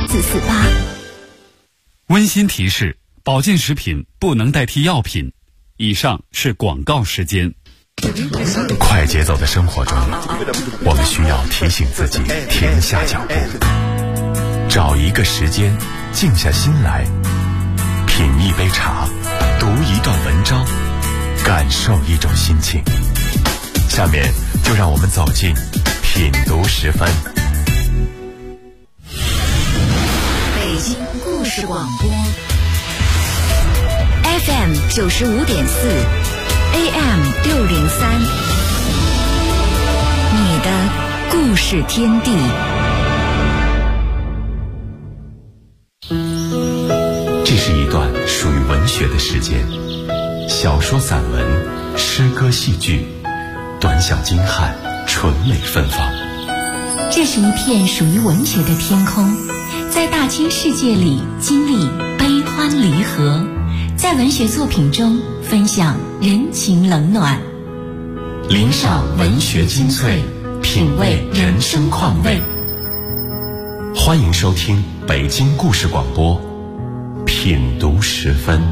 3448。 温馨提示：保健食品不能代替药品。以上是广告时间。 快节奏的生活中，我们需要提醒自己停下脚步，找一个时间静下心来，品一杯茶，读一段文章，感受一种心情。下面就让我们走进品读10分。 北京故事广播 FM 95.4 AM 603，你的故事天地。 这是一段属于文学的时间，小说、散文、诗歌、戏剧，短小精悍，纯美芬芳。 这是一片属于文学的天空，在大千世界里经历悲欢离合，在文学作品中分享人情冷暖， 聆赏文学精粹，品味人生况味。欢迎收听北京故事广播品读10分。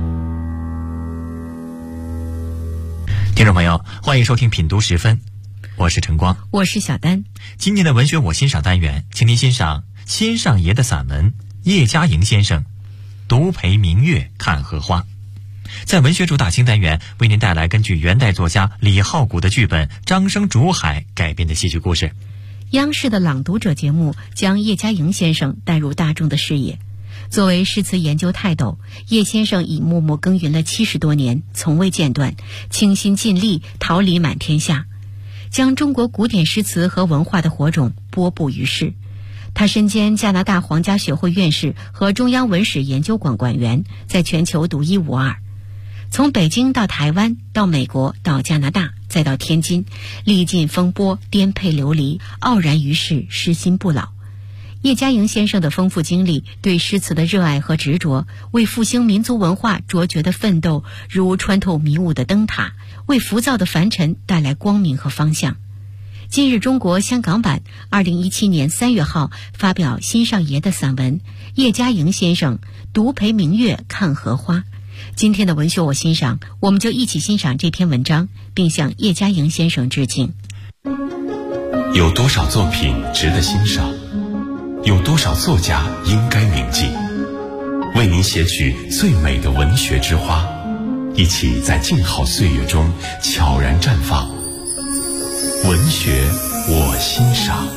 听众朋友，欢迎收听品读10分，我是晨光， 我是小丹。 今天的文学我欣赏单元，请您欣赏先上爷的散文叶嘉莹先生独陪明月看荷花。在文学主打新单元，为您带来根据元代作家李浩古的剧本《张生竹海》改编的戏剧故事。 央视的朗读者节目将叶嘉莹先生带入大众的视野。作为诗词研究泰斗，叶先生已默默耕耘了70多年，从未间断，倾心尽力，桃李满天下，将中国古典诗词和文化的火种播布于世。他身兼加拿大皇家学会院士和中央文史研究馆馆员，在全球独一无二。从北京到台湾，到美国，到加拿大，再到天津，历尽风波，颠沛流离，傲然于世，诗心不老。叶嘉莹先生的丰富经历，对诗词的热爱和执着，为复兴民族文化卓绝的奋斗，如穿透迷雾的灯塔，为浮躁的凡尘带来光明和方向。今日中国香港版2017年3月号发表新上爷的散文叶嘉莹先生独陪明月看荷花。今天的文学我欣赏，我们就一起欣赏这篇文章，并向叶嘉莹先生致敬。 有多少作品值得欣赏？有多少作家应该铭记？为您写取最美的文学之花，一起在静好岁月中悄然绽放。文学我欣赏。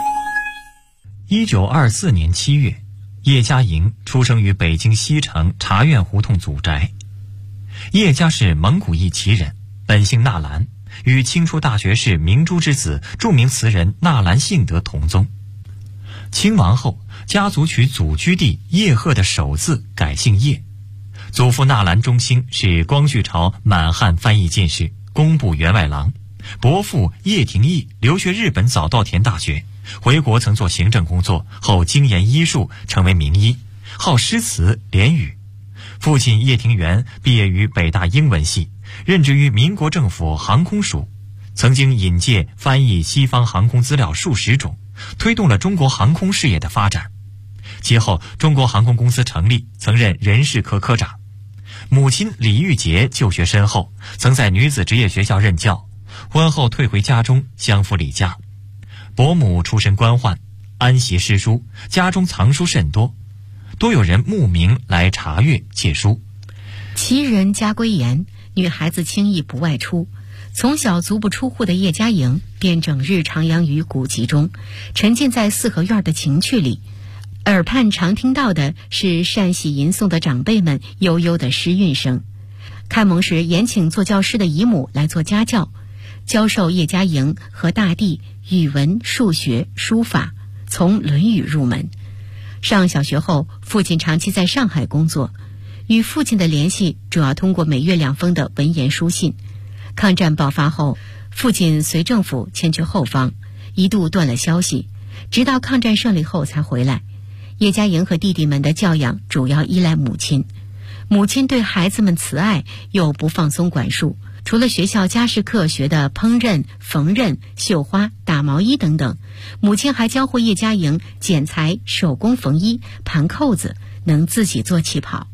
1924年7月，叶嘉莹出生于北京西城茶院胡同祖宅。叶家是蒙古裔旗人，本姓纳兰，与清初大学士明珠之子著名词人纳兰性德同宗。清亡后，家族取祖居地叶赫的首字改姓叶。祖父纳兰中兴是光绪朝满汉翻译进士，工部员外郎。伯父叶廷义留学日本早稻田大学，回国曾做行政工作，后精研医术，成为名医，好诗词联语。父亲叶廷元毕业于北大英文系，任职于民国政府航空署，曾经引介翻译西方航空资料数十种，推动了中国航空事业的发展。其后中国航空公司成立，曾任人事科科长。母亲李玉洁就学深厚，曾在女子职业学校任教，婚后退回家中相夫李家。伯母出身官宦，安习诗书，家中藏书甚多，多有人慕名来查阅借书。 旗人家规严，女孩子轻易不外出。从小足不出户的叶嘉莹便整日徜徉于古籍中，沉浸在四合院的情趣里。耳畔常听到的是善喜吟诵的长辈们悠悠的诗韵声。开蒙时延请做教师的姨母来做家教，教授叶嘉莹和大弟语文、数学、书法，从《论语》入门。上小学后，父亲长期在上海工作，与父亲的联系主要通过每月2封的文言书信。抗战爆发后，父亲随政府迁去后方，一度断了消息，直到抗战胜利后才回来。叶嘉莹和弟弟们的教养主要依赖母亲，母亲对孩子们慈爱又不放松管束， 除了学校家事课学的烹饪、缝纫、绣花、打毛衣等等，母亲还教会叶嘉莹剪裁、手工缝衣、盘扣子，能自己做旗袍。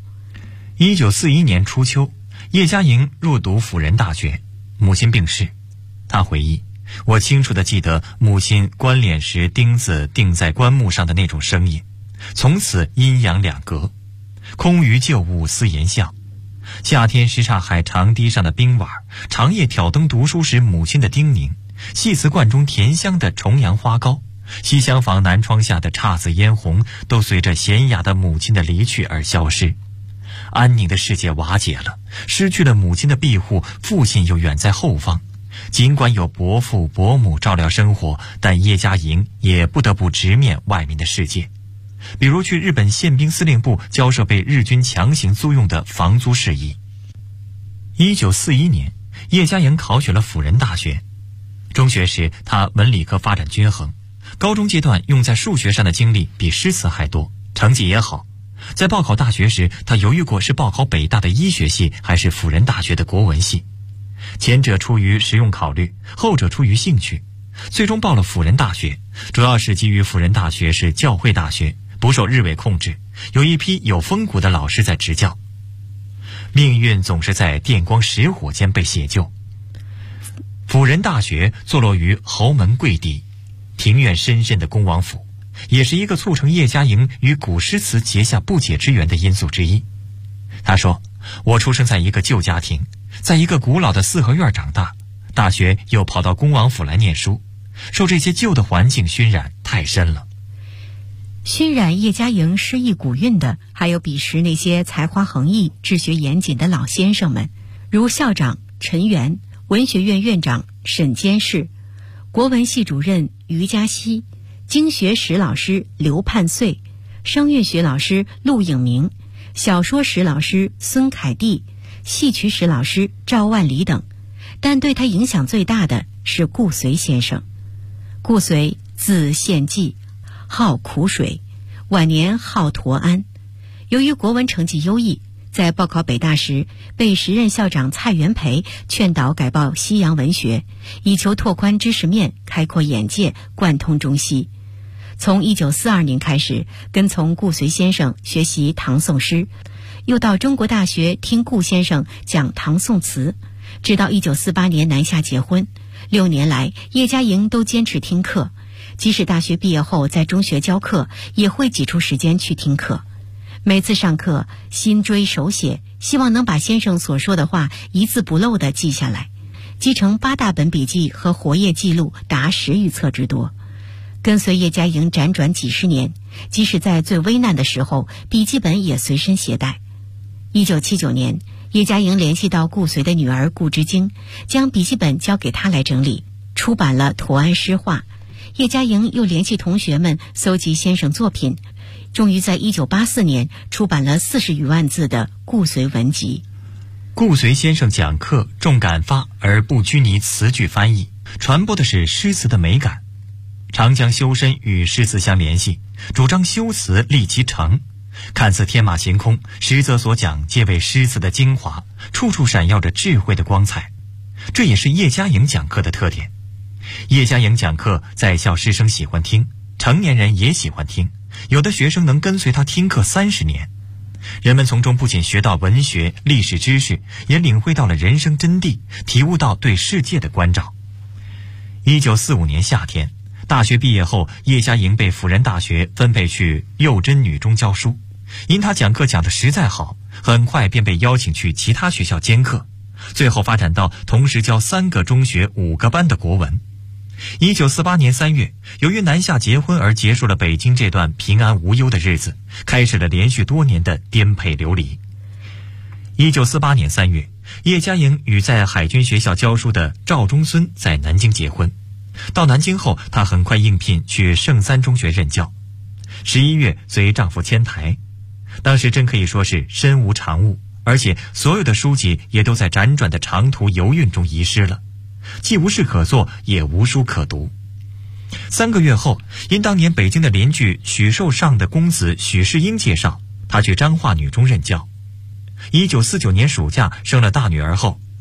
1941年初秋，叶嘉莹入读辅仁大学，母亲病逝。她回忆，我清楚地记得母亲关脸时钉子钉在棺木上的那种声音，从此阴阳两隔，空余旧物思言笑。夏天什刹海长堤上的冰碗，长夜挑灯读书时母亲的叮咛，细瓷罐中甜香的重阳花糕，西厢房南窗下的姹紫嫣红，都随着娴雅的母亲的离去而消失。安宁的世界瓦解了，失去了母亲的庇护，父亲又远在后方。尽管有伯父伯母照料生活，但叶嘉莹也不得不直面外面的世界，比如去日本宪兵司令部交涉被日军强行租用的房租事宜。1941年，叶嘉莹考取了辅仁大学。中学时，她文理科发展均衡，高中阶段用在数学上的精力比诗词还多，成绩也好。在报考大学时，她犹豫过是报考北大的医学系还是辅仁大学的国文系，前者出于实用考虑，后者出于兴趣，最终报了辅仁大学，主要是基于辅仁大学是教会大学，不受日伪控制，有一批有风骨的老师在执教。命运总是在电光石火间被写就。辅仁大学坐落于侯门贵地，庭院深深的恭王府，也是一个促成叶嘉莹与古诗词结下不解之缘的因素之一。他说，我出生在一个旧家庭，在一个古老的四合院长大，大学又跑到恭王府来念书，受这些旧的环境熏染太深了。 熏染叶嘉莹诗意古韵的，还有彼时那些才华横溢、治学严谨的老先生们，如校长陈元、文学院院长沈监士、国文系主任于嘉熙、经学史老师刘盼岁、声乐学老师陆颖明、小说史老师孙凯蒂、戏曲史老师赵万里等。但对他影响最大的是顾随先生。顾随字献济，号苦水，晚年号陀安。由于国文成绩优异，在报考北大时被时任校长蔡元培劝导改报西洋文学，以求拓宽知识面、开阔眼界、贯通中西。从1942年开始，跟从顾随先生学习唐宋诗，又到中国大学听顾先生讲唐宋词，直到1948年南下结婚。6年来，叶嘉莹都坚持听课，即使大学毕业后在中学教课，也会挤出时间去听课。每次上课，心追手写，希望能把先生所说的话一字不漏地记下来，集成8大本笔记和活页记录达10余册之多。跟随叶嘉莹辗转几十年，即使在最危难的时候，笔记本也随身携带。1979年，叶嘉莹联系到顾随的女儿顾之京，将笔记本交给她来整理，出版了《陀安诗话》。叶嘉莹又联系同学们搜集先生作品，终于在1984年出版了40余万字的《顾随文集》。 顾随先生讲课重感发而不拘泥词句翻译，传播的是诗词的美感，常将修身与诗词相联系，主张修辞立其成，看似天马行空，实则所讲皆为诗词的精华，处处闪耀着智慧的光彩。这也是叶嘉莹讲课的特点。叶嘉莹讲课，在校师生喜欢听，成年人也喜欢听，有的学生能跟随他听课30年。人们从中不仅学到文学、历史知识，也领会到了人生真谛，体悟到对世界的关照。1945年夏天，大学毕业后，叶嘉莹被辅仁大学分配去幼真女中教书。因她讲课讲得实在好，很快便被邀请去其他学校兼课，最后发展到同时教3个中学5个班的国文。1948年3月，由于南下结婚而结束了北京这段平安无忧的日子，开始了连续多年的颠沛流离。1948年3月，叶嘉莹与在海军学校教书的赵中孙在南京结婚。到南京后，她很快应聘去圣三中学任教。11月随丈夫迁台，当时真可以说是身无长物，而且所有的书籍也都在辗转的长途游运中遗失了，既无事可做，也无书可读。3个月后，因当年北京的邻居许寿上的公子许世英介绍，他去彰化女中任教。1949年暑假生了大女儿后，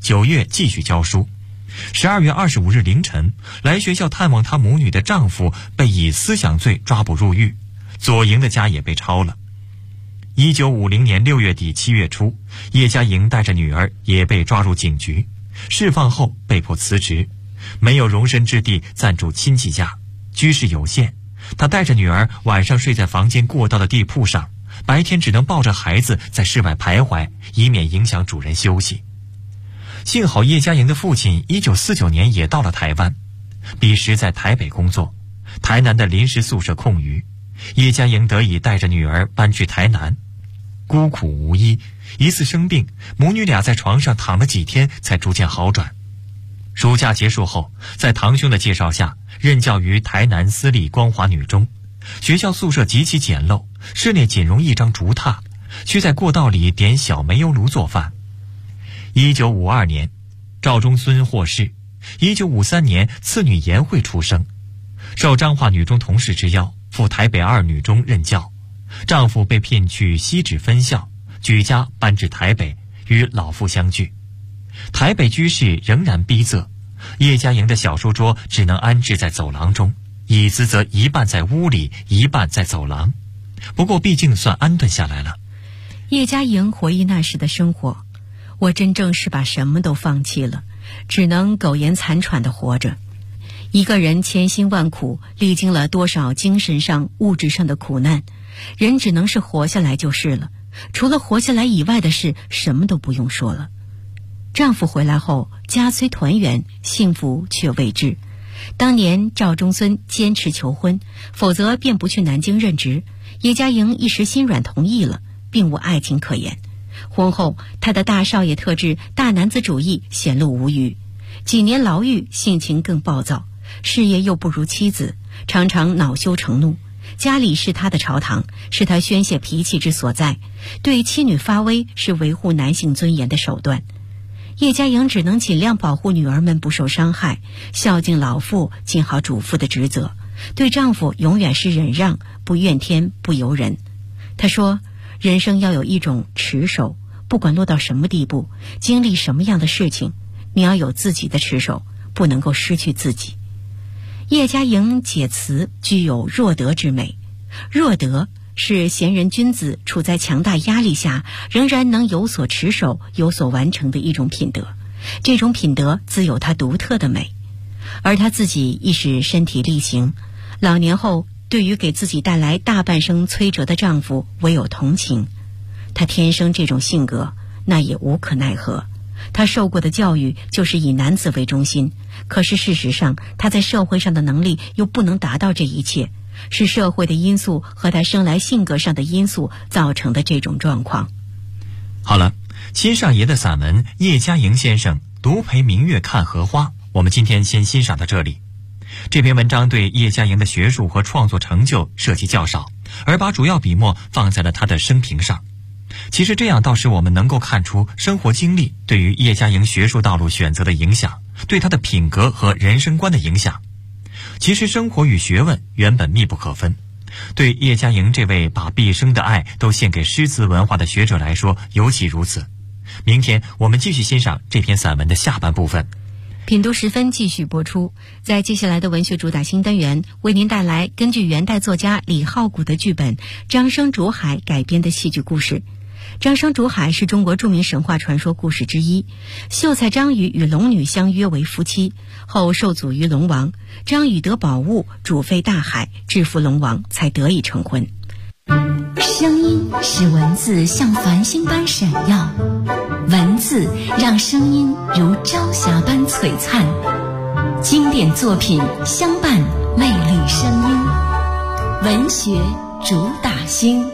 9月继续教书。12月25日凌晨，来学校探望她母女的丈夫被以思想罪抓捕入狱，左营的家也被抄了。1950年6月底7月初，叶嘉莹带着女儿也被抓入警局，释放后被迫辞职，没有容身之地，暂住亲戚家，居室有限。她带着女儿晚上睡在房间过道的地铺上，白天只能抱着孩子在室外徘徊，以免影响主人休息。幸好叶嘉莹的父亲1949年也到了台湾，彼时在台北工作，台南的临时宿舍空余，叶嘉莹得以带着女儿搬去台南。孤苦无依，一次生病，母女俩在床上躺了几天才逐渐好转。暑假结束后，在堂兄的介绍下，任教于台南私立光华女中。学校宿舍极其简陋，室内仅容一张竹榻，需在过道里点小煤油炉做饭。1952年，赵中孙获释。1953年，次女颜慧出生，受彰化女中同事之邀，赴台北2女中任教。丈夫被聘去西址分校，举家搬至台北，与老父相聚。台北居室仍然逼仄，叶嘉莹的小书桌只能安置在走廊中，椅子则一半在屋里，一半在走廊。不过毕竟算安顿下来了。 叶嘉莹回忆那时的生活，我真正是把什么都放弃了，只能苟延残喘地活着。一个人千辛万苦，历经了多少精神上、物质上的苦难，人只能是活下来就是了。除了活下来以外的事，什么都不用说了。丈夫回来后，家虽团圆，幸福却未至。当年赵中孙坚持求婚，否则便不去南京任职。叶嘉莹一时心软同意了，并无爱情可言。婚后，他的大少爷特质、大男子主义显露无余，几年牢狱，性情更暴躁，事业又不如妻子，常常恼羞成怒。家里是他的朝堂，是他宣泄脾气之所在，对妻女发威是维护男性尊严的手段。叶嘉莹只能尽量保护女儿们不受伤害，孝敬老父，尽好主妇的职责，对丈夫永远是忍让，不怨天不尤人。她说，人生要有一种持守，不管落到什么地步，经历什么样的事情，你要有自己的持守，不能够失去自己。叶嘉莹解词具有弱德之美，弱德是贤人君子处在强大压力下仍然能有所持守、有所完成的一种品德，这种品德自有它独特的美。而她自己亦是身体力行，老年后对于给自己带来大半生摧折的丈夫唯有同情。她天生这种性格，那也无可奈何。她受过的教育就是以男子为中心，可是事实上她在社会上的能力又不能达到这一切，是社会的因素和她生来性格上的因素造成的这种状况。 好了，亲上爷的散文《叶嘉莹先生独陪明月看荷花》，我们今天先欣赏到这里。这篇文章对叶嘉莹的学术和创作成就涉及较少，而把主要笔墨放在了她的生平上。其实这样倒是我们能够看出生活经历对于叶嘉莹学术道路选择的影响，对她的品格和人生观的影响。其实生活与学问原本密不可分，对叶嘉莹这位把毕生的爱都献给诗词文化的学者来说尤其如此。明天我们继续欣赏这篇散文的下半部分。 品读时分继续播出，在接下来的文学主打新单元，为您带来根据元代作家李浩古的剧本《张生竹海》改编的戏剧故事。张生竹海是中国著名神话传说故事之一。秀才张禹与龙女相约为夫妻，后受阻于龙王，张禹得宝物，煮沸大海，制服龙王，才得以成婚。 声音使文字像繁星般闪耀，文字让声音如朝霞般璀璨。经典作品相伴，魅力声音，文学主打星。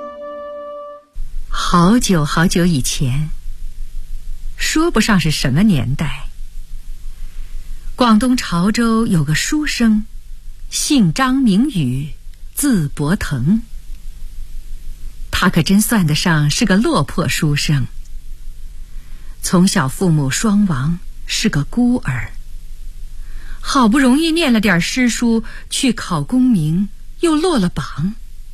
好久好久以前，说不上是什么年代，广东潮州有个书生，姓张名禹，字伯腾。他可真算得上是个落魄书生，从小父母双亡，是个孤儿，好不容易念了点诗书，去考功名，又落了榜。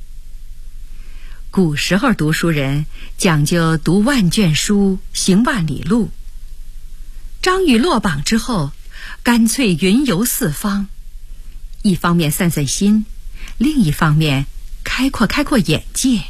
古时候读书人讲究读万卷书，行万里路。 张宇落榜之后，干脆云游四方，一方面散散心，另一方面开阔眼界。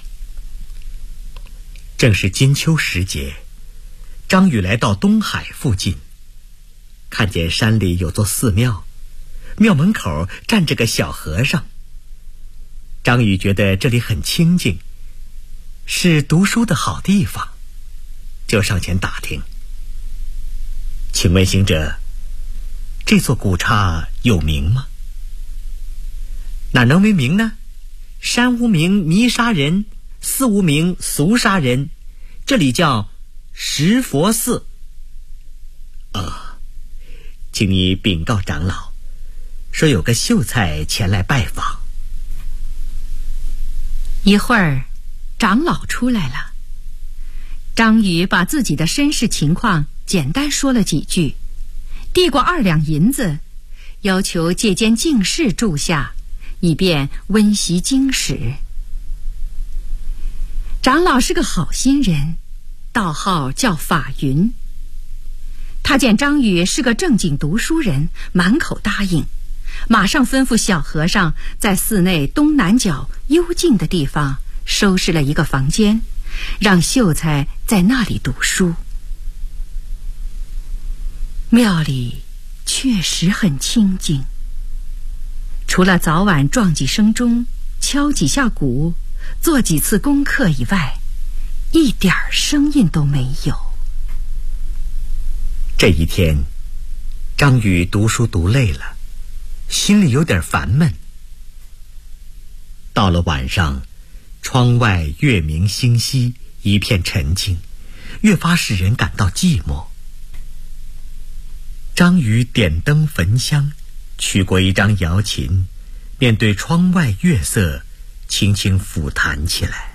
正是金秋时节，张宇来到东海附近，看见山里有座寺庙，庙门口站着个小和尚。张宇觉得这里很清静，是读书的好地方，就上前打听：“请问行者，这座古刹有名吗？”“哪能没名呢？山无名迷杀人，寺无名俗杀人，这里叫石佛寺。”“请你禀告长老，说有个秀才前来拜访。” 一会儿，长老出来了。张宇把自己的身世情况简单说了几句，递过2两银子，要求借间净室住下，以便温习经史。长老是个好心人，道号叫法云。他见张宇是个正经读书人，满口答应，马上吩咐小和尚在寺内东南角幽静的地方收拾了一个房间，让秀才在那里读书。庙里确实很清静，除了早晚撞几声钟，敲几下鼓，做几次功课以外，一点声音都没有。 这一天，张宇读书读累了，心里有点烦闷。到了晚上，窗外月明星稀，一片沉静，越发使人感到寂寞。张宇点灯焚香，取过一张瑶琴，面对窗外月色，轻轻抚弹起来。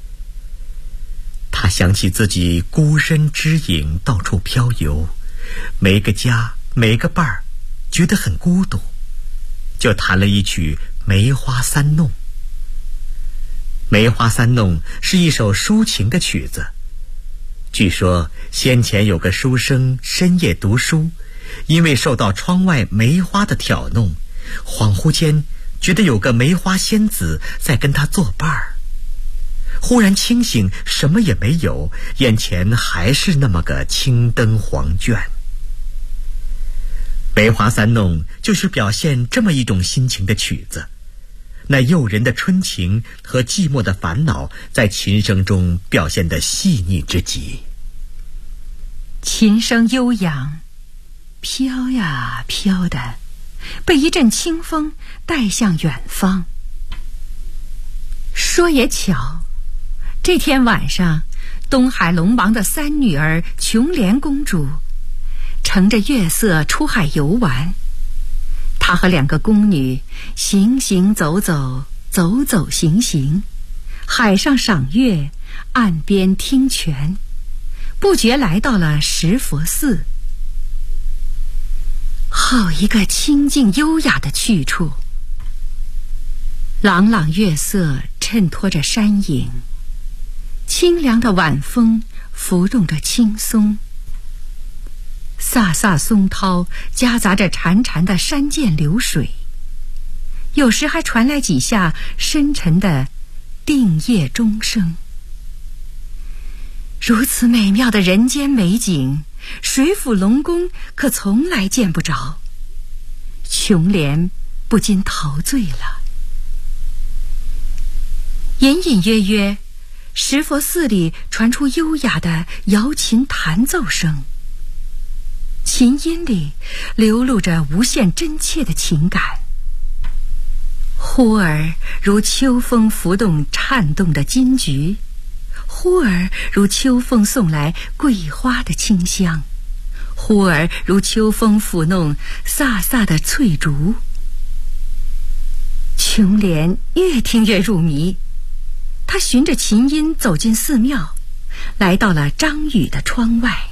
他想起自己孤身之影到处飘游，没个家，没个伴儿，觉得很孤独，就弹了一曲《梅花三弄》。《梅花三弄》是一首抒情的曲子，据说先前有个书生深夜读书，因为受到窗外梅花的挑弄，恍惚间觉得有个梅花仙子在跟他作伴儿。忽然清醒，什么也没有，眼前还是那么个青灯黄卷。梅花三弄就是表现这么一种心情的曲子，那诱人的春情和寂寞的烦恼在琴声中表现得细腻之极。 琴声悠扬，飘呀飘的，被一阵清风带向远方。说也巧，这天晚上，东海龙王的3女儿琼莲公主乘着月色出海游玩。她和2个宫女行行走走，走走行行，海上赏月，岸边听泉，不觉来到了石佛寺。好一个清静优雅的去处，朗朗月色衬托着山影，清凉的晚风拂动着青松，飒飒松涛夹杂着潺潺的山涧流水，有时还传来几下深沉的定夜钟声。如此美妙的人间美景，水府龙宫可从来见不着。琼莲不禁陶醉了。隐隐约约，石佛寺里传出优雅的瑶琴弹奏声，琴音里流露着无限真切的情感，忽而如秋风拂动颤动的金菊，忽而如秋风送来桂花的清香，忽而如秋风抚弄飒飒的翠竹。琼莲越听越入迷，她循着琴音走进寺庙，来到了张宇的窗外。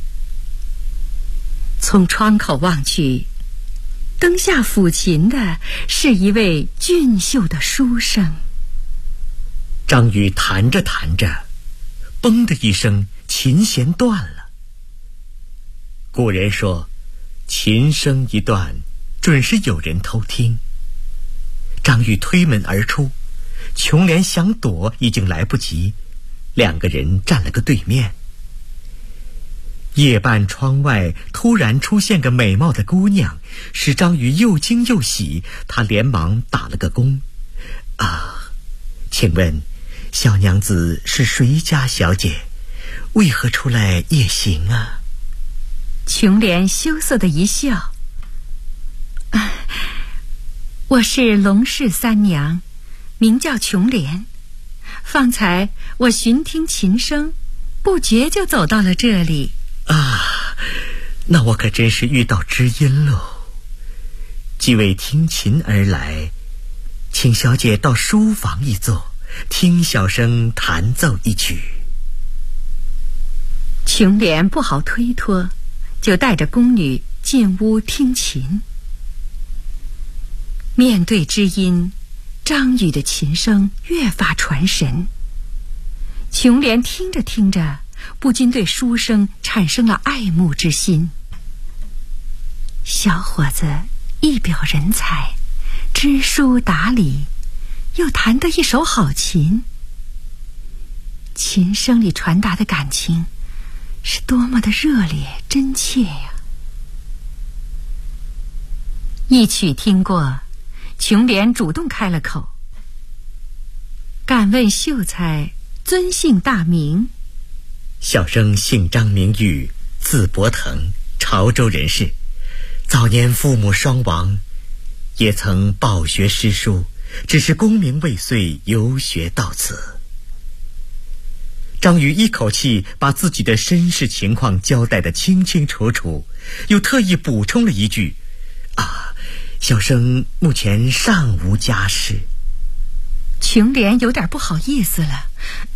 从窗口望去，灯下抚琴的是一位俊秀的书生。 张宇弹着弹着，嘣的一声，琴弦断了。 古人说，琴声一断，准是有人偷听。张玉推门而出，琼莲想躲已经来不及，两个人站了个对面。夜半窗外突然出现个美貌的姑娘，使张玉又惊又喜，他连忙打了个躬。请问小娘子是谁家小姐？为何出来夜行啊？ 琼莲羞涩的一笑，我是龙氏三娘，名叫琼莲。方才我寻听琴声，不觉就走到了这里。 那我可真是遇到知音喽。既为听琴而来，请小姐到书房一坐，听小生弹奏一曲。 琼莲不好推脱，就带着宫女进屋听琴。面对知音，张宇的琴声越发传神。琼莲听着听着，不禁对书声产生了爱慕之心。小伙子一表人才，知书达理，又弹得一手好琴。琴声里传达的感情是多么的热烈真切呀！一曲听过，琼莲主动开了口：“敢问秀才尊姓大名？” 小生姓张名玉，字伯腾，潮州人士。早年父母双亡，也曾饱学诗书，只是功名未遂，游学到此。张宇一口气把自己的身世情况交代得清清楚楚，又特意补充了一句：“小生目前尚无家室。” 琼莲有点不好意思了：“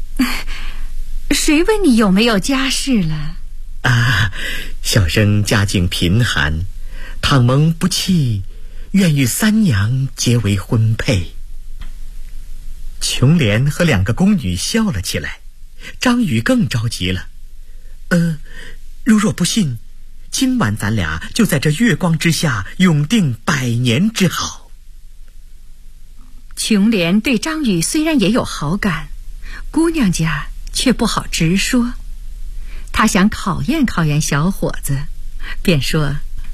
谁问你有没有家室了？” 小生家境贫寒，倘蒙不弃，愿与三娘结为婚配。琼莲和两个宫女笑了起来，张宇更着急了：“如若不信，今晚咱俩就在这月光之下永定100年之好。” 琼莲对张宇虽然也有好感，姑娘家却不好直说。她想考验考验小伙子，便说：“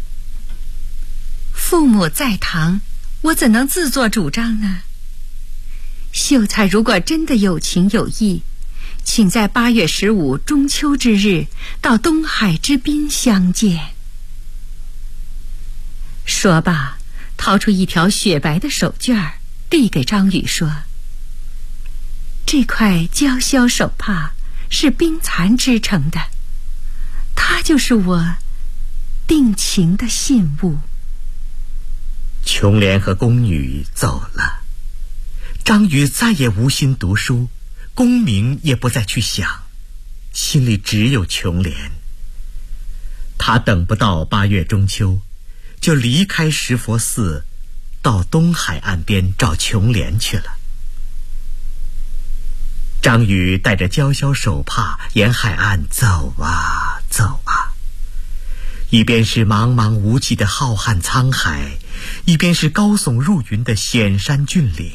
父母在堂，我怎能自作主张呢？秀才如果真的有情有义，请在8月15中秋之日到东海之滨相见。”说罢，掏出一条雪白的手绢递给张宇说：“这块娇绡手帕是冰蚕织成的，它就是我定情的信物。” 琼莲和宫女走了，张宇再也无心读书，功名也不再去想，心里只有琼莲。他等不到8月中秋，就离开石佛寺，到东海岸边找琼莲去了。张宇带着娇绡手帕沿海岸走啊走啊，一边是茫茫无际的浩瀚沧海，一边是高耸入云的险山峻岭。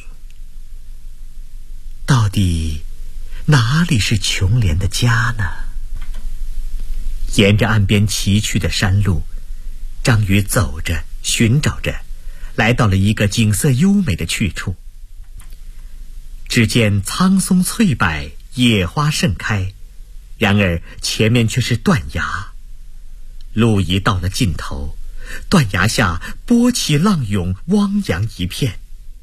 到底哪里是琼莲的家呢？沿着岸边崎岖的山路，张宇走着寻找着，来到了一个景色优美的去处。只见苍松翠柏，野花盛开，然而前面却是断崖。路已到了尽头，断崖下波起浪涌，汪洋一片。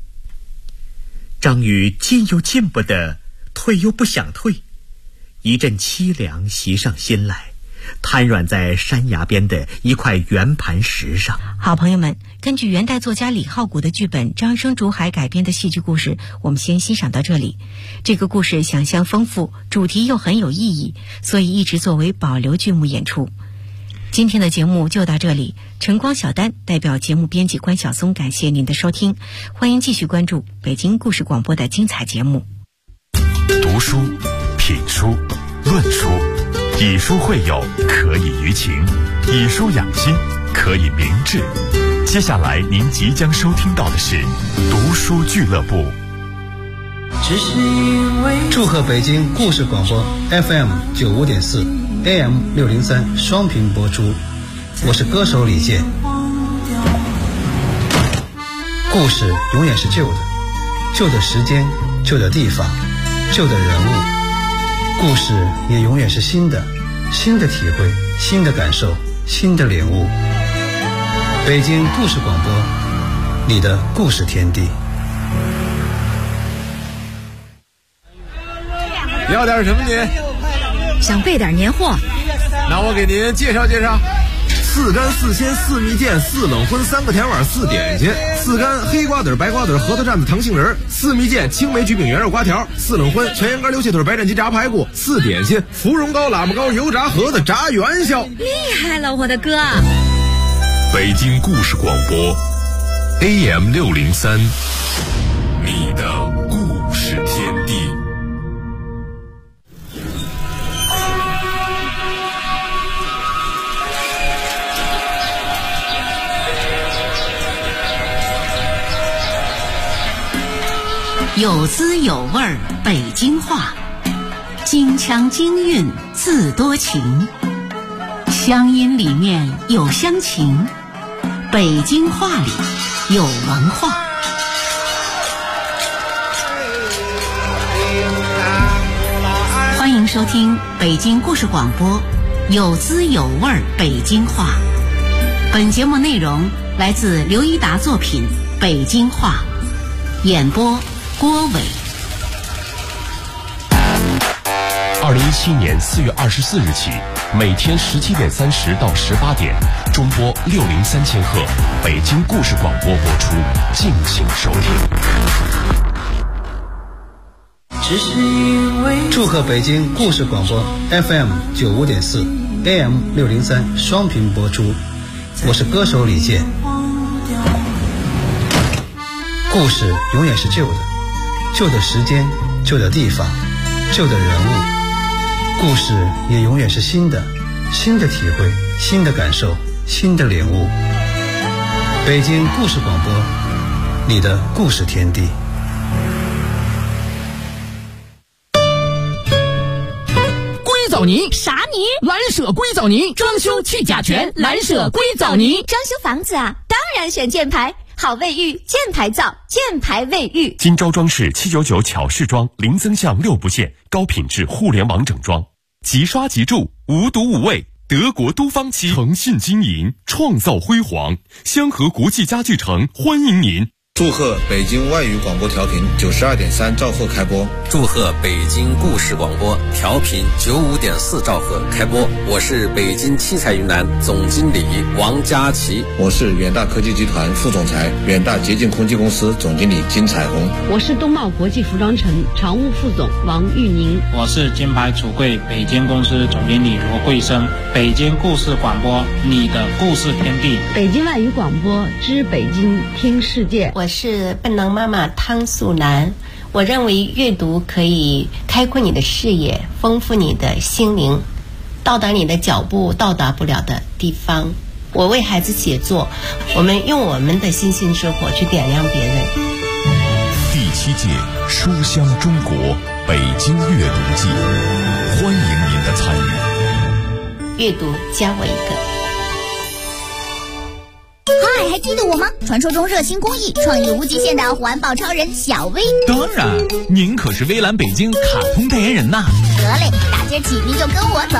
张宇进又进不得，退又不想退，一阵凄凉袭上心来，瘫软在山崖边的一块圆盘石上。 好朋友们，根据元代作家李浩谷的剧本《张生竹海》改编的戏剧故事，我们先欣赏到这里。这个故事想象丰富，主题又很有意义，所以一直作为保留剧目演出。今天的节目就到这里，晨光小丹代表节目编辑关晓松感谢您的收听，欢迎继续关注北京故事广播的精彩节目。 读书、品书、论书，以书会友，可以于情。 以书养心，可以明志。接下来您即将收听到的是读书俱乐部。 祝贺北京故事广播 FM 95.4 AM 603双频播出，我是歌手李健。故事永远是旧的，旧的时间，旧的地方，旧的人物。故事也永远是新的，新的体会，新的感受，新的领悟。北京故事广播，你的故事天地。 要点什么您？ 想备点年货。 那我给您介绍介绍。4干4鲜4蜜饯4冷荤3个甜碗4点心，4干黑瓜子白瓜子核桃蘸子糖杏仁，4蜜饯青梅焗饼圆肉瓜条，4冷荤全羊肝溜蟹腿白斩鸡炸排骨，4点心芙蓉糕喇叭糕油炸盒子炸元宵。 厉害了，我的哥！ 北京故事广播 AM 603，你的故事天地。 有滋有味儿北京话，京腔京韵字多情，乡音里面有乡情，北京话里有文化。欢迎收听北京故事广播有滋有味儿北京话。本节目内容来自刘一达作品《北京话》，演播郭伟。 2017年4月24日起，每天17点30到18点，中波603千赫，北京故事广播播出，敬请收听。 祝贺北京故事广播 FM 95.4 AM 603双频播出，我是歌手李健。故事永远是旧的，旧的时间，旧的地方，旧的人物。故事也永远是新的，新的体会，新的感受，新的领悟。北京故事广播，你的故事天地。 硅藻泥啥泥？ 蓝舍硅藻泥，装修去甲醛，蓝舍硅藻泥。 装修房子啊，当然选箭牌。好卫浴，箭牌造，箭牌卫浴。 金招装饰799巧饰装，零增项6不限，高品质互联网整装，即刷即住，无毒无味。德国都方漆，诚信经营，创造辉煌。香河国际家具城欢迎您。 祝贺北京外语广播调频92.3兆赫开播。 祝贺北京故事广播调频95.4兆赫开播。我是北京七彩云南总经理王佳琪。 我是远大科技集团副总裁，远大洁净空气公司总经理金彩虹。 我是东茂国际服装城常务副总王玉宁。 我是金牌橱柜北京公司总经理罗慧生。北京故事广播，你的故事天地。 北京外语广播知北京听世界。 我是笨狼妈妈汤素兰。我认为阅读可以开阔你的视野，丰富你的心灵，到达你的脚步到达不了的地方。我为孩子写作，我们用我们的星星之火去点亮别人。 第7届书香中国北京阅读季，欢迎您的参与。 阅读加我一个。 嗨，还记得我吗？传说中热心公益、创意无极限的环保超人小薇。 当然，您可是微蓝北京卡通代言人呐。 得嘞，打今儿起您就跟我走。